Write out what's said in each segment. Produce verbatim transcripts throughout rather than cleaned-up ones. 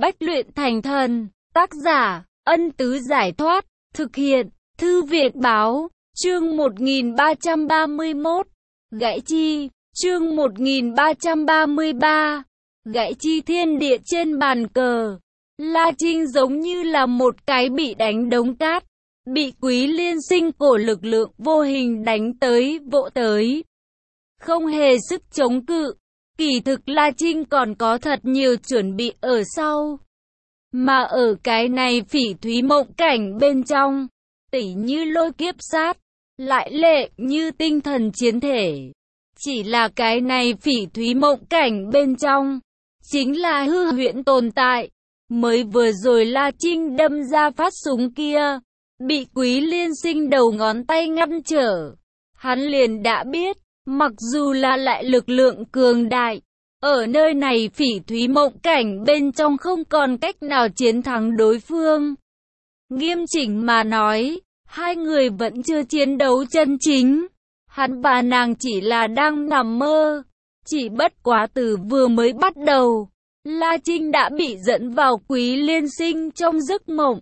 Bách luyện thành thần. Tác giả, Ân Tứ Giải Thoát. Thực hiện, Thư Viện Báo. Chương một nghìn ba trăm ba mươi mốt. Gãy chi. Chương một nghìn ba trăm ba mươi ba. Gãy chi thiên địa trên bàn cờ. La Trinh giống như là một cái bị đánh đống cát. Bị Quý Liên Sinh cổ lực lượng vô hình đánh tới, vỗ tới. Không hề sức chống cự. Kỳ thực La Trinh còn có thật nhiều chuẩn bị ở sau. Mà ở cái này phỉ thúy mộng cảnh bên trong, tỉ như lôi kiếp sát, lại lệ như tinh thần chiến thể. Chỉ là cái này phỉ thúy mộng cảnh bên trong, chính là hư huyễn tồn tại. Mới vừa rồi La Trinh đâm ra phát súng kia, bị Quý Liên Sinh đầu ngón tay ngăn trở. Hắn liền đã biết, mặc dù là lại lực lượng cường đại, ở nơi này phỉ thúy mộng cảnh bên trong không còn cách nào chiến thắng đối phương. Nghiêm chỉnh mà nói, hai người vẫn chưa chiến đấu chân chính. Hắn và nàng chỉ là đang nằm mơ. Chỉ bất quá từ vừa mới bắt đầu, La Trinh đã bị dẫn vào Quý Liên Sinh trong giấc mộng.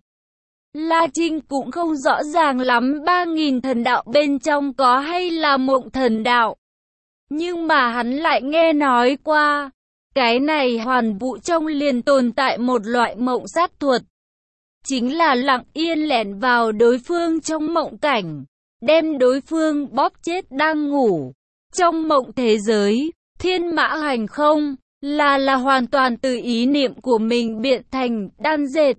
La Trinh cũng không rõ ràng lắm ba nghìn thần đạo bên trong có hay là mộng thần đạo. Nhưng mà hắn lại nghe nói qua, cái này hoàn vũ trong liền tồn tại một loại mộng sát thuật. Chính là lặng yên lẻn vào đối phương trong mộng cảnh, đem đối phương bóp chết đang ngủ. Trong mộng thế giới, thiên mã hành không, là là hoàn toàn từ ý niệm của mình biện thành đan dệt.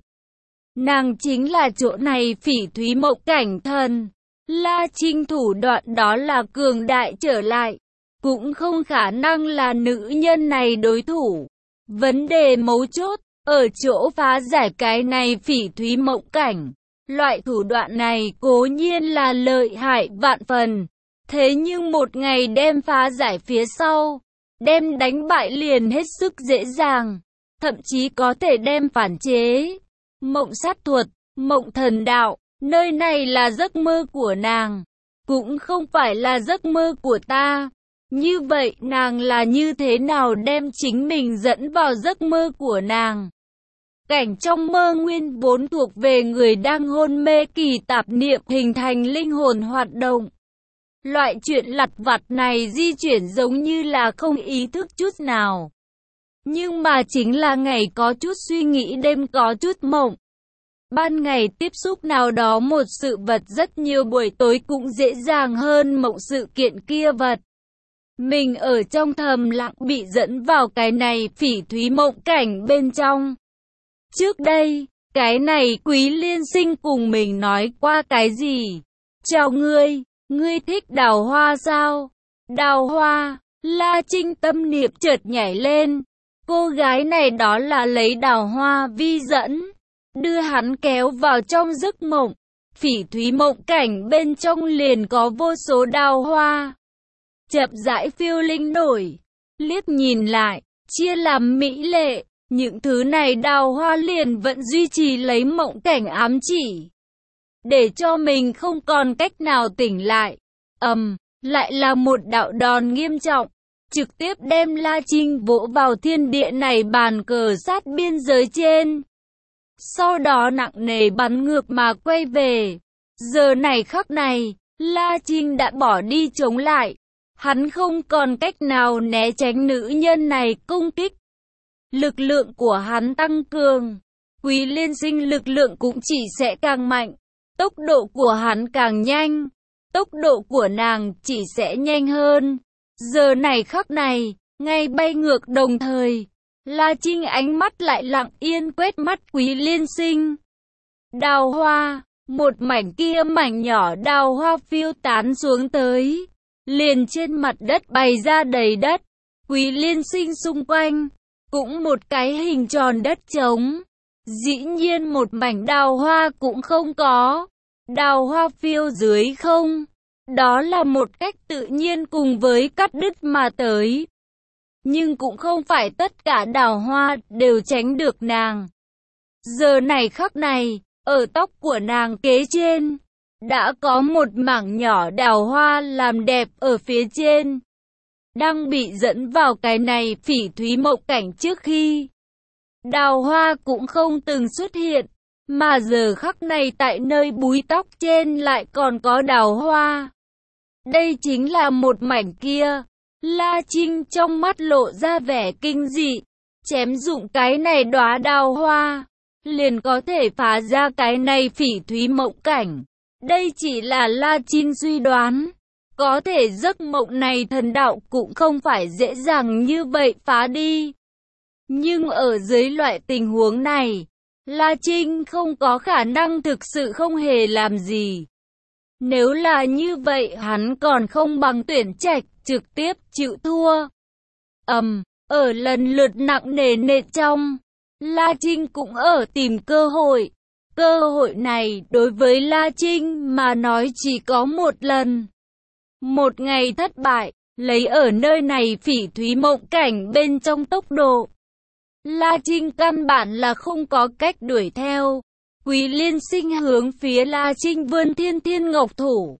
Nàng chính là chỗ này phỉ thúy mộng cảnh thần. La Trinh thủ đoạn đó là cường đại trở lại. Cũng không khả năng là nữ nhân này đối thủ. Vấn đề mấu chốt, ở chỗ phá giải cái này phỉ thúy mộng cảnh. Loại thủ đoạn này cố nhiên là lợi hại vạn phần. Thế nhưng một ngày đem phá giải phía sau, đem đánh bại liền hết sức dễ dàng. Thậm chí có thể đem phản chế. Mộng sát thuật, mộng thần đạo, nơi này là giấc mơ của nàng. Cũng không phải là giấc mơ của ta. Như vậy nàng là như thế nào đem chính mình dẫn vào giấc mơ của nàng? Cảnh trong mơ nguyên vốn thuộc về người đang hôn mê kỳ tạp niệm hình thành linh hồn hoạt động. Loại chuyện lặt vặt này di chuyển giống như là không ý thức chút nào. Nhưng mà chính là ngày có chút suy nghĩ đêm có chút mộng. Ban ngày tiếp xúc nào đó một sự vật rất nhiều buổi tối cũng dễ dàng hơn mộng sự kiện kia vật. Mình ở trong thầm lặng bị dẫn vào cái này phỉ thúy mộng cảnh bên trong. Trước đây, cái này Quý Liên Sinh cùng mình nói qua cái gì? Chào ngươi, ngươi thích đào hoa sao? Đào hoa, La Trinh tâm niệm chợt nhảy lên. Cô gái này đó là lấy đào hoa vi dẫn, đưa hắn kéo vào trong giấc mộng. Phỉ thúy mộng cảnh bên trong liền có vô số đào hoa. Chậm rãi phiêu linh nổi, liếc nhìn lại, chia làm mỹ lệ, những thứ này đào hoa liền vẫn duy trì lấy mộng cảnh ám chỉ. Để cho mình không còn cách nào tỉnh lại. Ầm, lại là một đạo đòn nghiêm trọng, trực tiếp đem La Trinh vỗ vào thiên địa này bàn cờ sát biên giới trên. Sau đó nặng nề bắn ngược mà quay về. Giờ này khắc này, La Trinh đã bỏ đi chống lại. Hắn không còn cách nào né tránh nữ nhân này công kích. Lực lượng của hắn tăng cường. Quý Liên Sinh lực lượng cũng chỉ sẽ càng mạnh. Tốc độ của hắn càng nhanh. Tốc độ của nàng chỉ sẽ nhanh hơn. Giờ này khắc này, ngay bay ngược đồng thời. La Trinh ánh mắt lại lặng yên quét mắt Quý Liên Sinh. Đào hoa, một mảnh kia mảnh nhỏ đào hoa phiêu tán xuống tới. Liền trên mặt đất bày ra đầy đất. Quý Liên Sinh xung quanh, cũng một cái hình tròn đất trống. Dĩ nhiên một mảnh đào hoa cũng không có. Đào hoa phiêu dưới không. Đó là một cách tự nhiên cùng với cắt đứt mà tới. Nhưng cũng không phải tất cả đào hoa đều tránh được nàng. Giờ này khắc này, ở tóc của nàng kế trên, đã có một mảng nhỏ đào hoa làm đẹp ở phía trên. Đang bị dẫn vào cái này phỉ thúy mộng cảnh trước khi đào hoa cũng không từng xuất hiện, mà giờ khắc này tại nơi búi tóc trên lại còn có đào hoa. Đây chính là một mảnh kia. La Trinh trong mắt lộ ra vẻ kinh dị, chém dụng cái này đóa đào hoa, liền có thể phá ra cái này phỉ thúy mộng cảnh. Đây chỉ là La Trinh suy đoán, có thể giấc mộng này thần đạo cũng không phải dễ dàng như vậy phá đi. Nhưng ở dưới loại tình huống này, La Trinh không có khả năng thực sự không hề làm gì. Nếu là như vậy hắn còn không bằng Tuyển Trạch trực tiếp chịu thua. Ầm, um, ở lần lượt nặng nề nề trong, La Trinh cũng ở tìm cơ hội. Cơ hội này đối với La Trinh mà nói chỉ có một lần. Một ngày thất bại, lấy ở nơi này phỉ thúy mộng cảnh bên trong tốc độ, La Trinh căn bản là không có cách đuổi theo. Quý Liên Sinh hướng phía La Trinh vươn thiên thiên ngọc thủ,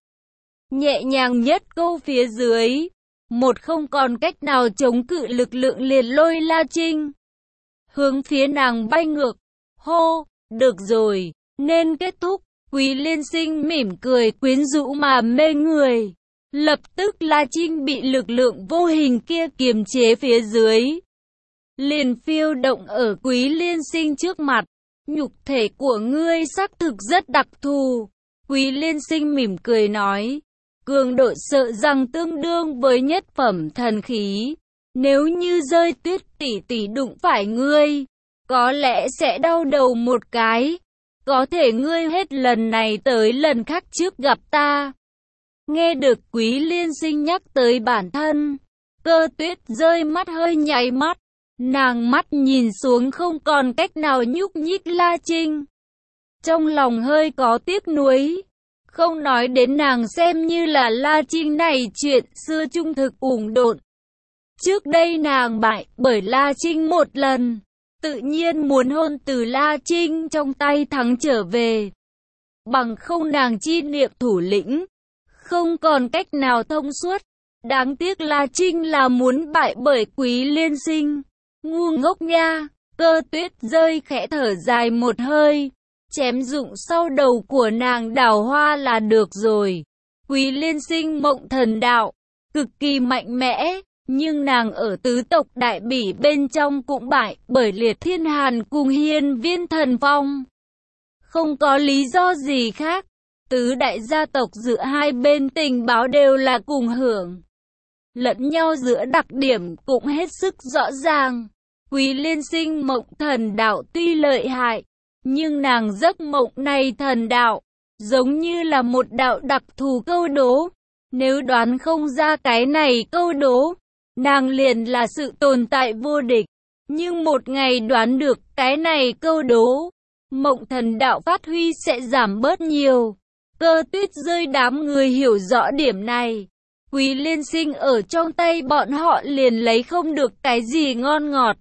nhẹ nhàng nhất câu phía dưới, một không còn cách nào chống cự lực lượng liền lôi La Trinh hướng phía nàng bay ngược. Hô, được rồi, nên kết thúc. Quý Liên Sinh mỉm cười quyến rũ mà mê người. Lập tức La Trinh bị lực lượng vô hình kia kiềm chế phía dưới, liền phiêu động ở Quý Liên Sinh trước mặt. Nhục thể của ngươi xác thực rất đặc thù. Quý Liên Sinh mỉm cười nói, cường độ sợ rằng tương đương với nhất phẩm thần khí. Nếu như rơi Tuyết tỷ tỷ đụng phải ngươi, có lẽ sẽ đau đầu một cái. Có thể ngươi hết lần này tới lần khác trước gặp ta. Nghe được Quý Liên Sinh nhắc tới bản thân, Cơ Tuyết rơi mắt hơi nháy mắt. Nàng mắt nhìn xuống không còn cách nào nhúc nhích La Trinh, trong lòng hơi có tiếc nuối. Không nói đến nàng xem như là La Trinh này chuyện xưa trung thực uổng độn. Trước đây nàng bại bởi La Trinh một lần, tự nhiên muốn hôn từ La Trinh trong tay thắng trở về. Bằng không nàng chi niệm thủ lĩnh, không còn cách nào thông suốt. Đáng tiếc La Trinh là muốn bại bởi Quý Liên Sinh. Ngu ngốc nha. Cơ Tuyết rơi khẽ thở dài một hơi, chém dụng sau đầu của nàng đào hoa là được rồi. Quý Liên Sinh mộng thần đạo, cực kỳ mạnh mẽ, nhưng nàng ở tứ tộc đại bỉ bên trong cũng bại bởi Liệt Thiên Hàn cùng Hiên Viên Thần Phong. Không có lý do gì khác, tứ đại gia tộc giữa hai bên tình báo đều là cùng hưởng lẫn nhau, giữa đặc điểm cũng hết sức rõ ràng. Quý Liên Sinh mộng thần đạo tuy lợi hại, nhưng nàng giấc mộng này thần đạo, giống như là một đạo đặc thù câu đố. Nếu đoán không ra cái này câu đố, nàng liền là sự tồn tại vô địch. Nhưng một ngày đoán được cái này câu đố, mộng thần đạo phát huy sẽ giảm bớt nhiều. Cơ Tuyết rơi đám người hiểu rõ điểm này. Quý Liên Sinh ở trong tay bọn họ liền lấy không được cái gì ngon ngọt.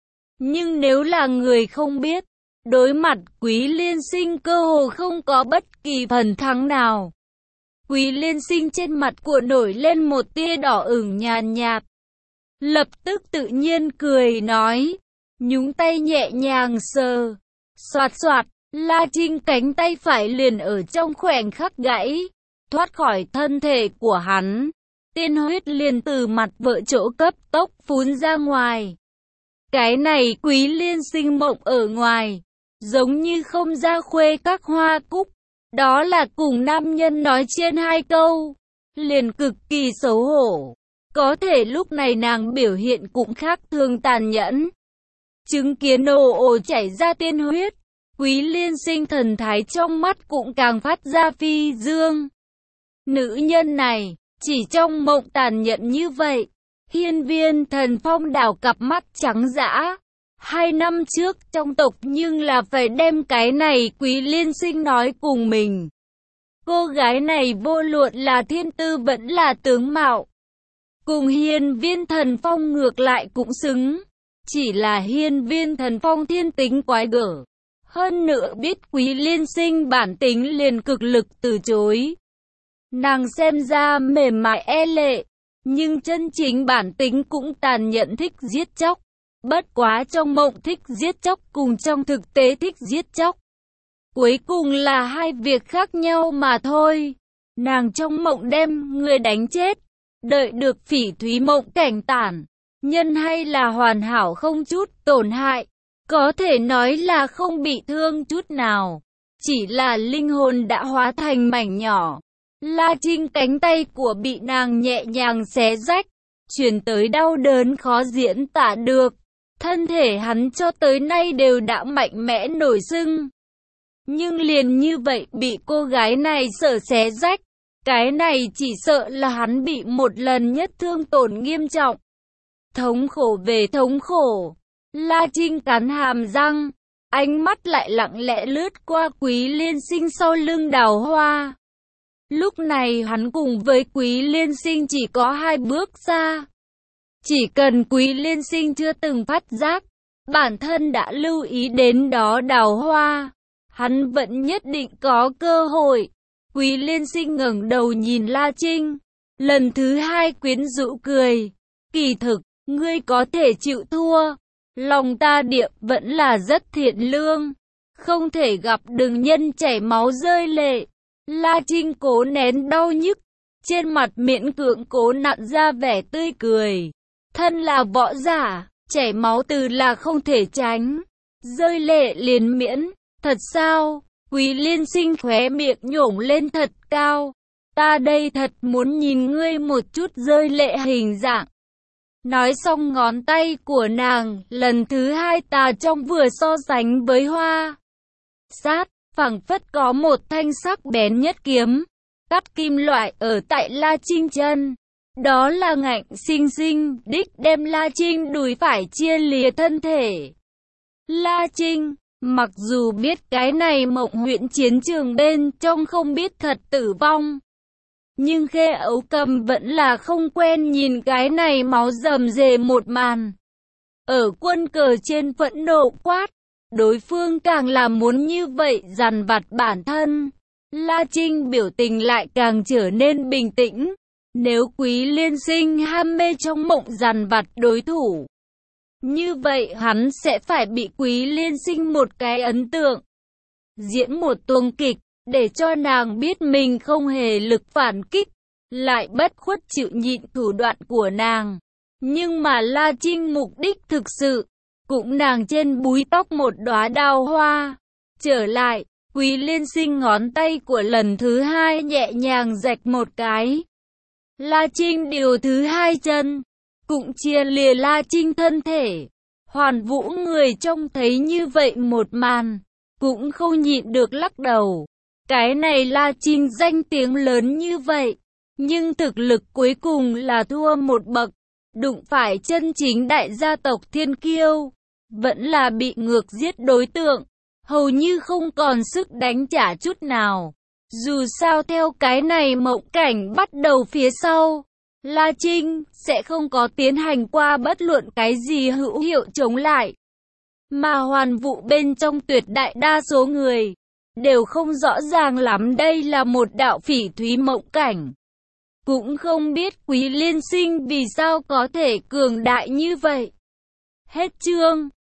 Nhưng nếu là người không biết, đối mặt Quý Liên Sinh cơ hồ không có bất kỳ phần thắng nào. Quý Liên Sinh trên mặt của nổi lên một tia đỏ ửng nhàn nhạt, lập tức tự nhiên cười nói, nhúng tay nhẹ nhàng sờ, xoạt xoạt, La Trinh cánh tay phải liền ở trong khoảnh khắc gãy, thoát khỏi thân thể của hắn. Tiên huyết liền từ mặt vợ chỗ cấp tốc phun ra ngoài. Cái này Quý Liên Sinh mộng ở ngoài, giống như không ra khuê các hoa cúc. Đó là cùng nam nhân nói trên hai câu, liền cực kỳ xấu hổ. Có thể lúc này nàng biểu hiện cũng khác thường tàn nhẫn. Chứng kiến ồ ồ chảy ra tiên huyết, Quý Liên Sinh thần thái trong mắt cũng càng phát ra phi dương. Nữ nhân này, chỉ trong mộng tàn nhẫn như vậy. Hiên Viên Thần Phong đảo cặp mắt trắng dã. Hai năm trước trong tộc nhưng là phải đem cái này Quý Liên Sinh nói cùng mình. Cô gái này vô luận là thiên tư vẫn là tướng mạo, cùng Hiên Viên Thần Phong ngược lại cũng xứng. Chỉ là Hiên Viên Thần Phong thiên tính quái gở. Hơn nữa biết Quý Liên Sinh bản tính liền cực lực từ chối. Nàng xem ra mềm mại e lệ, nhưng chân chính bản tính cũng tàn nhẫn thích giết chóc. Bất quá trong mộng thích giết chóc cùng trong thực tế thích giết chóc. Cuối cùng là hai việc khác nhau mà thôi. Nàng trong mộng đem người đánh chết, đợi được Phỉ Thúy mộng cảnh tản nhân hay là hoàn hảo không chút tổn hại, có thể nói là không bị thương chút nào, chỉ là linh hồn đã hóa thành mảnh nhỏ. La Trinh cánh tay của bị nàng nhẹ nhàng xé rách, truyền tới đau đớn khó diễn tả được. Thân thể hắn cho tới nay đều đã mạnh mẽ nổi sưng, nhưng liền như vậy bị cô gái này sợ xé rách, cái này chỉ sợ là hắn bị một lần nhất thương tổn nghiêm trọng. Thống khổ về thống khổ, La Trinh cắn hàm răng, ánh mắt lại lặng lẽ lướt qua Quý Liên Sinh sau lưng Đào Hoa. Lúc này hắn cùng với Quý Liên Sinh chỉ có hai bước xa. Chỉ cần Quý Liên Sinh chưa từng phát giác, bản thân đã lưu ý đến đó Đào Hoa, hắn vẫn nhất định có cơ hội. Quý Liên Sinh ngẩng đầu nhìn La Trinh, lần thứ hai quyến rũ cười. Kỳ thực, ngươi có thể chịu thua. Lòng ta địa vẫn là rất thiện lương, không thể gặp đừng nhân chảy máu rơi lệ. La Trinh cố nén đau nhức, trên mặt miễn cưỡng cố nặn ra vẻ tươi cười. Thân là võ giả, chảy máu từ là không thể tránh, rơi lệ liền miễn. Thật sao? Quý Liên Sinh khóe miệng nhổn lên thật cao. Ta đây thật muốn nhìn ngươi một chút rơi lệ hình dạng. Nói xong ngón tay của nàng, lần thứ hai tà trong vừa so sánh với hoa sát, phảng phất có một thanh sắc bén nhất kiếm, cắt kim loại ở tại La Trinh chân. Đó là ngạnh sinh sinh, đích đem La Trinh đùi phải chia lìa thân thể. La Trinh, mặc dù biết cái này mộng huyễn chiến trường bên trong không biết thật tử vong, nhưng Khê Ấu Cầm vẫn là không quen nhìn cái này máu rầm rề một màn. Ở quân cờ trên phẫn nộ quát, đối phương càng là muốn như vậy dằn vặt bản thân. La Trinh biểu tình lại càng trở nên bình tĩnh. Nếu Quý Liên Sinh ham mê trong mộng dằn vặt đối thủ, như vậy hắn sẽ phải bị Quý Liên Sinh một cái ấn tượng, diễn một tuồng kịch, để cho nàng biết mình không hề lực phản kích, lại bất khuất chịu nhịn thủ đoạn của nàng. Nhưng mà La Trinh mục đích thực sự, cũng nàng trên búi tóc một đóa đào hoa. Trở lại, Quý Liên Sinh ngón tay của lần thứ hai nhẹ nhàng rạch một cái. La Trinh điều thứ hai chân, cũng chia lìa La Trinh thân thể. Hoàn Vũ người trông thấy như vậy một màn, cũng không nhịn được lắc đầu. Cái này La Trinh danh tiếng lớn như vậy, nhưng thực lực cuối cùng là thua một bậc, đụng phải chân chính đại gia tộc thiên kiêu, vẫn là bị ngược giết đối tượng, hầu như không còn sức đánh trả chút nào. Dù sao theo cái này mộng cảnh bắt đầu phía sau, La Trinh sẽ không có tiến hành qua bất luận cái gì hữu hiệu chống lại. Mà Hoàn Vũ bên trong tuyệt đại đa số người đều không rõ ràng lắm đây là một đạo phỉ thúy mộng cảnh. Cũng không biết Quý Liên Sinh vì sao có thể cường đại như vậy. Hết chương.